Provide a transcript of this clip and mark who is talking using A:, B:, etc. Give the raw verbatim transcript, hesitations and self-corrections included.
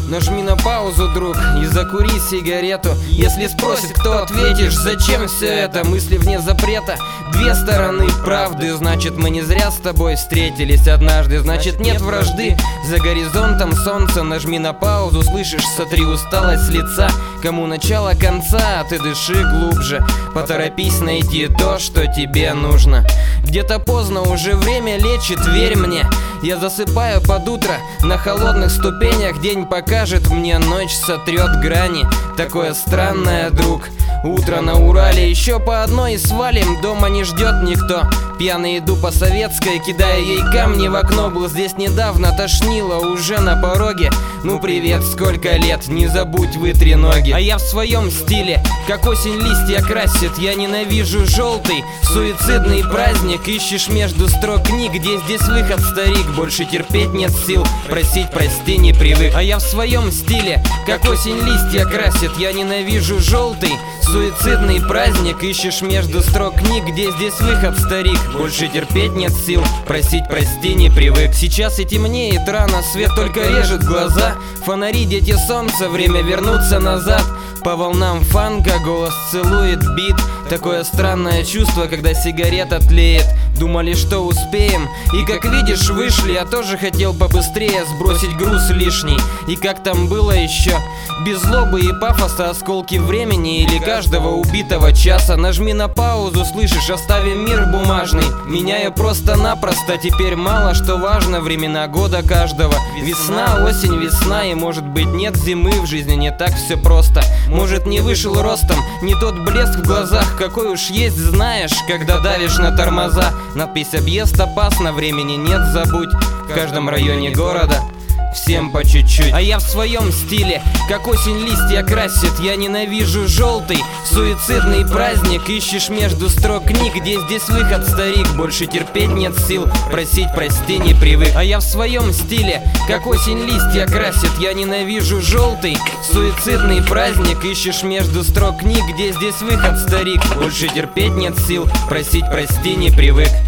A: Нажми на паузу, друг, и закури сигарету. Если спросит, кто ответишь, зачем все это? Мысли вне запрета, две стороны правды. Значит, мы не зря с тобой встретились однажды. Значит, нет вражды, за горизонтом солнце. Нажми на паузу, слышишь, сотри усталость с лица. Кому начало конца, ты дыши глубже. Поторопись найти то, что тебе нужно. Где-то поздно, уже время лечит, верь мне. Я засыпаю под утро на холодных ступенях. День покажет мне, ночь сотрет грани. Такое странное, друг. Утро на Урале, еще по одной и свалим. Дома не ждет никто. Пьяный иду по Советской, кидая ей камни в окно. Был здесь недавно, тошнило уже на пороге. Ну привет, сколько лет, не забудь, вытри ноги. А я в своем стиле, как осень листья красит. Я ненавижу желтый, суицидный праздник. Ищешь между строк книг, где здесь выход, старик. Больше терпеть нет сил, просить прости не привык. А я в своем стиле, как осень листья красит. Я ненавижу желтый, суицидный праздник. Ищешь между строк книг, где здесь выход, старик. Больше терпеть нет сил, просить прости не привык. Сейчас и темнеет рано, свет только режет глаза. Фонари, дети солнца, время вернуться назад. По волнам фанка голос целует бит. Такое странное чувство, когда сигарета тлеет. Думали, что успеем, и как видишь, вышли. Я тоже хотел побыстрее сбросить груз лишний. И как там было еще? Без злобы и пафоса, осколки времени или каждого убитого часа. Нажми на паузу, слышишь, оставим мир бумажный. Меняю просто-напросто, теперь мало что важно. Времена года каждого. Весна, осень, весна, и может быть нет зимы. В жизни не так все просто. Может, не вышел ростом, не тот блеск в глазах, какой уж есть, знаешь, когда давишь на тормоза. Надпись «Объезд опасно», времени нет, забудь. В каждом районе города всем по чуть-чуть. А я в своем стиле, как осень листья красит. Я ненавижу желтый, суицидный праздник. Ищешь между строк книг, где здесь выход, старик. Больше терпеть нет сил, просить прости не привык. А я в своем стиле, как осень листья красит. Я ненавижу желтый, суицидный праздник. Ищешь между строк книг, где здесь выход, старик. Больше терпеть нет сил, просить прости не привык.